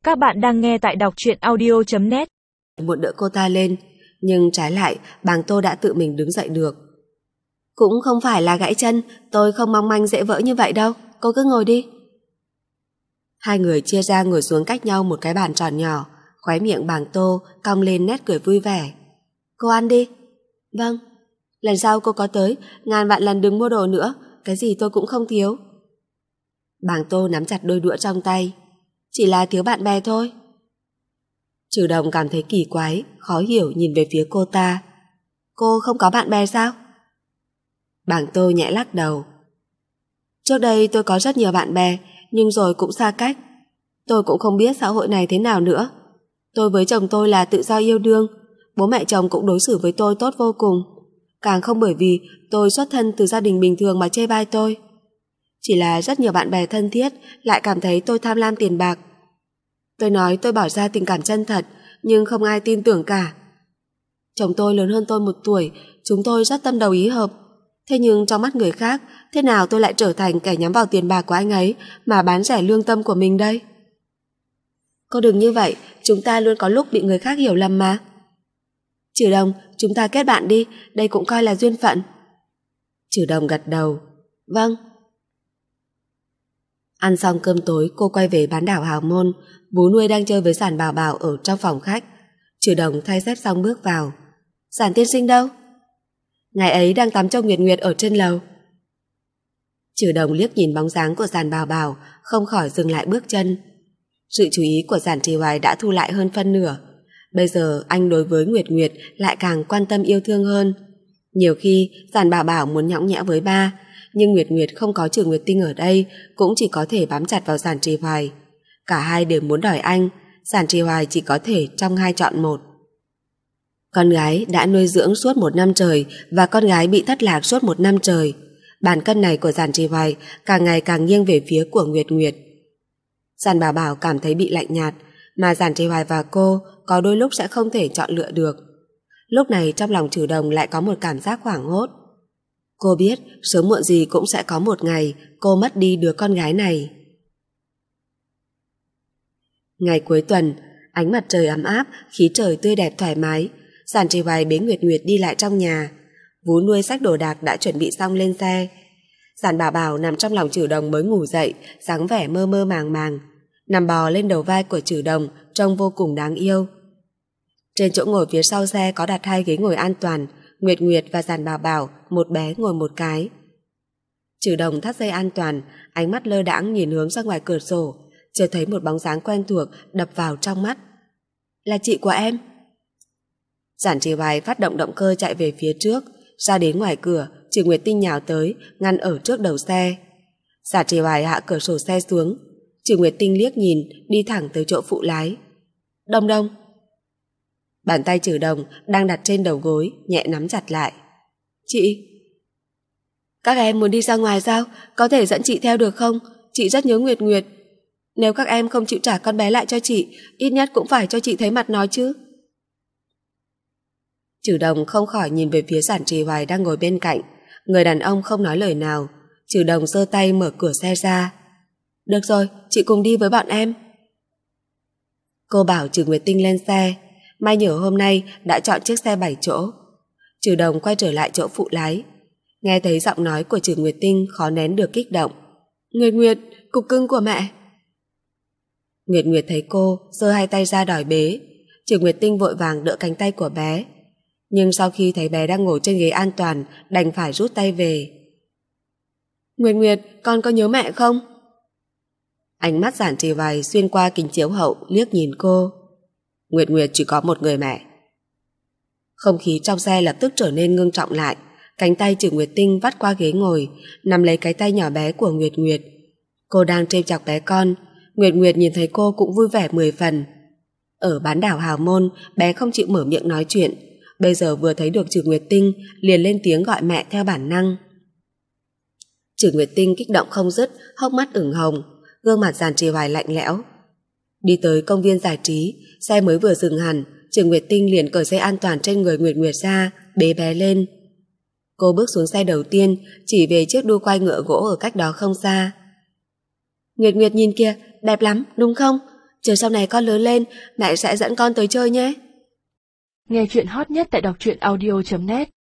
Các bạn đang nghe tại đọc truyện audio.net. Muốn đỡ cô ta lên, nhưng trái lại Bàng Tô đã tự mình đứng dậy được. Cũng không phải là gãy chân, tôi không mong manh dễ vỡ như vậy đâu, cô cứ ngồi đi. Hai người chia ra ngồi xuống cách nhau một cái bàn tròn nhỏ, khóe miệng Bàng Tô cong lên nét cười vui vẻ. Cô ăn đi. Vâng. Lần sau cô có tới, ngàn vạn lần đừng mua đồ nữa, cái gì tôi cũng không thiếu. Bàng Tô nắm chặt đôi đũa trong tay. Chỉ là thiếu bạn bè thôi. Trừ Đồng cảm thấy kỳ quái, khó hiểu nhìn về phía cô ta. Cô không có bạn bè sao? Bàng Tô nhẹ lắc đầu. Trước đây tôi có rất nhiều bạn bè, nhưng rồi cũng xa cách. Tôi cũng không biết xã hội này thế nào nữa. Tôi với chồng tôi là tự do yêu đương, bố mẹ chồng cũng đối xử với tôi tốt vô cùng. Càng không bởi vì tôi xuất thân từ gia đình bình thường mà chê bai tôi. Chỉ là rất nhiều bạn bè thân thiết lại cảm thấy tôi tham lam tiền bạc. Tôi nói tôi bỏ ra tình cảm chân thật, nhưng không ai tin tưởng cả. Chồng tôi lớn hơn tôi 1 tuổi, chúng tôi rất tâm đầu ý hợp. Thế nhưng trong mắt người khác, thế nào tôi lại trở thành kẻ nhắm vào tiền bạc của anh ấy mà bán rẻ lương tâm của mình đây? Cô đừng như vậy, chúng ta luôn có lúc bị người khác hiểu lầm mà. Trừ Đồng, chúng ta kết bạn đi, đây cũng coi là duyên phận. Trừ Đồng gật đầu. Vâng. Ăn xong cơm tối, cô quay về bán đảo Hào Môn. Vú nuôi đang chơi với Giản Bảo Bảo ở trong phòng khách. Trừ Đồng thay dép xong bước vào. Giản tiên sinh đâu? Ngày ấy đang tắm cho Nguyệt Nguyệt ở trên lầu. Trừ Đồng liếc nhìn bóng dáng của Giản Bảo Bảo, không khỏi dừng lại bước chân. Sự chú ý của Giản Trì Hoài đã thu lại hơn phân nửa. Bây giờ anh đối với Nguyệt Nguyệt lại càng quan tâm yêu thương hơn. Nhiều khi Giản Bảo Bảo muốn nhõng nhẽo với ba, nhưng Nguyệt Nguyệt không có Trừ Nguyệt Tinh ở đây, cũng chỉ có thể bám chặt vào Giản Trì Hoài. Cả hai đều muốn đòi anh, Giản Trì Hoài chỉ có thể trong hai chọn một. Con gái đã nuôi dưỡng suốt 1 năm trời và con gái bị thất lạc suốt 1 năm trời. Bàn cân này của Giản Trì Hoài càng ngày càng nghiêng về phía của Nguyệt Nguyệt. Giản Bảo Bảo cảm thấy bị lạnh nhạt, mà Giản Trì Hoài và cô có đôi lúc sẽ không thể chọn lựa được. Lúc này trong lòng Trừ Đồng lại có một cảm giác hoảng hốt. Cô biết sớm muộn gì cũng sẽ có một ngày cô mất đi đứa con gái này. Ngày cuối tuần, ánh mặt trời ấm áp, khí trời tươi đẹp thoải mái. Giản Trì Hoài bế Nguyệt Nguyệt đi lại trong nhà. Vú nuôi xách đồ đạc đã chuẩn bị xong lên xe. Giản Bảo Bảo nằm trong lòng Trừ Đồng mới ngủ dậy, dáng vẻ mơ mơ màng màng, nằm bò lên đầu vai của Trừ Đồng, trông vô cùng đáng yêu. Trên chỗ ngồi phía sau xe có đặt 2 ghế ngồi an toàn, Nguyệt Nguyệt và Giản Bảo Bảo, một bé ngồi một cái. Trừ Đồng thắt dây an toàn, ánh mắt lơ đãng nhìn hướng ra ngoài cửa sổ, chợt thấy một bóng dáng quen thuộc đập vào trong mắt. Là chị của em. Giản Trì Hoài phát động động cơ chạy về phía trước, ra đến ngoài cửa, Trừ Nguyệt Tinh nhào tới, ngăn ở trước đầu xe. Giản Trì Hoài hạ cửa sổ xe xuống, Trừ Nguyệt Tinh liếc nhìn, đi thẳng tới chỗ phụ lái. Đồng Đồng. Bàn tay Trừ Đồng đang đặt trên đầu gối, nhẹ nắm chặt lại. Chị. Các em muốn đi ra ngoài sao? Có thể dẫn chị theo được không? Chị rất nhớ Nguyệt Nguyệt. Nếu các em không chịu trả con bé lại cho chị, ít nhất cũng phải cho chị thấy mặt nó chứ. Trừ Đồng không khỏi nhìn về phía Giản Trì Hoài đang ngồi bên cạnh. Người đàn ông không nói lời nào. Trừ Đồng giơ tay mở cửa xe ra. Được rồi, chị cùng đi với bọn em. Cô bảo Trừ Nguyệt Tinh lên xe. May nhờ hôm nay đã chọn chiếc xe 7 chỗ. Trừ Đồng quay trở lại chỗ phụ lái. Nghe thấy giọng nói của Trừ Nguyệt Tinh khó nén được kích động. Nguyệt Nguyệt, cục cưng của mẹ. Nguyệt Nguyệt thấy cô, giơ 2 tay ra đòi bế. Trừ Nguyệt Tinh vội vàng đỡ cánh tay của bé. Nhưng sau khi thấy bé đang ngồi trên ghế an toàn, đành phải rút tay về. Nguyệt Nguyệt, con có nhớ mẹ không? Ánh mắt Giản Trì Hoài xuyên qua kính chiếu hậu liếc nhìn cô. Nguyệt Nguyệt chỉ có một người mẹ. Không khí trong xe lập tức trở nên ngưng trọng lại. Cánh tay Trừ Nguyệt Tinh vắt qua ghế ngồi, nắm lấy cái tay nhỏ bé của Nguyệt Nguyệt. Cô đang trêu chọc bé con. Nguyệt Nguyệt nhìn thấy cô cũng vui vẻ 10 phần. Ở bán đảo Hào Môn, bé không chịu mở miệng nói chuyện. Bây giờ vừa thấy được Trừ Nguyệt Tinh, liền lên tiếng gọi mẹ theo bản năng. Trừ Nguyệt Tinh kích động không dứt, hốc mắt ửng hồng, gương mặt Giản Trì Hoài lạnh lẽo. Đi tới công viên giải trí, xe mới vừa dừng hẳn, Trừ Nguyệt Tinh liền cởi dây an toàn trên người Nguyệt Nguyệt ra, bế bé lên. Cô bước xuống xe đầu tiên, chỉ về chiếc đu quay ngựa gỗ ở cách đó không xa. Nguyệt Nguyệt nhìn kìa, đẹp lắm, đúng không? Chờ sau này con lớn lên, mẹ sẽ dẫn con tới chơi nhé. Nghe chuyện hot nhất tại đọc truyện audio.net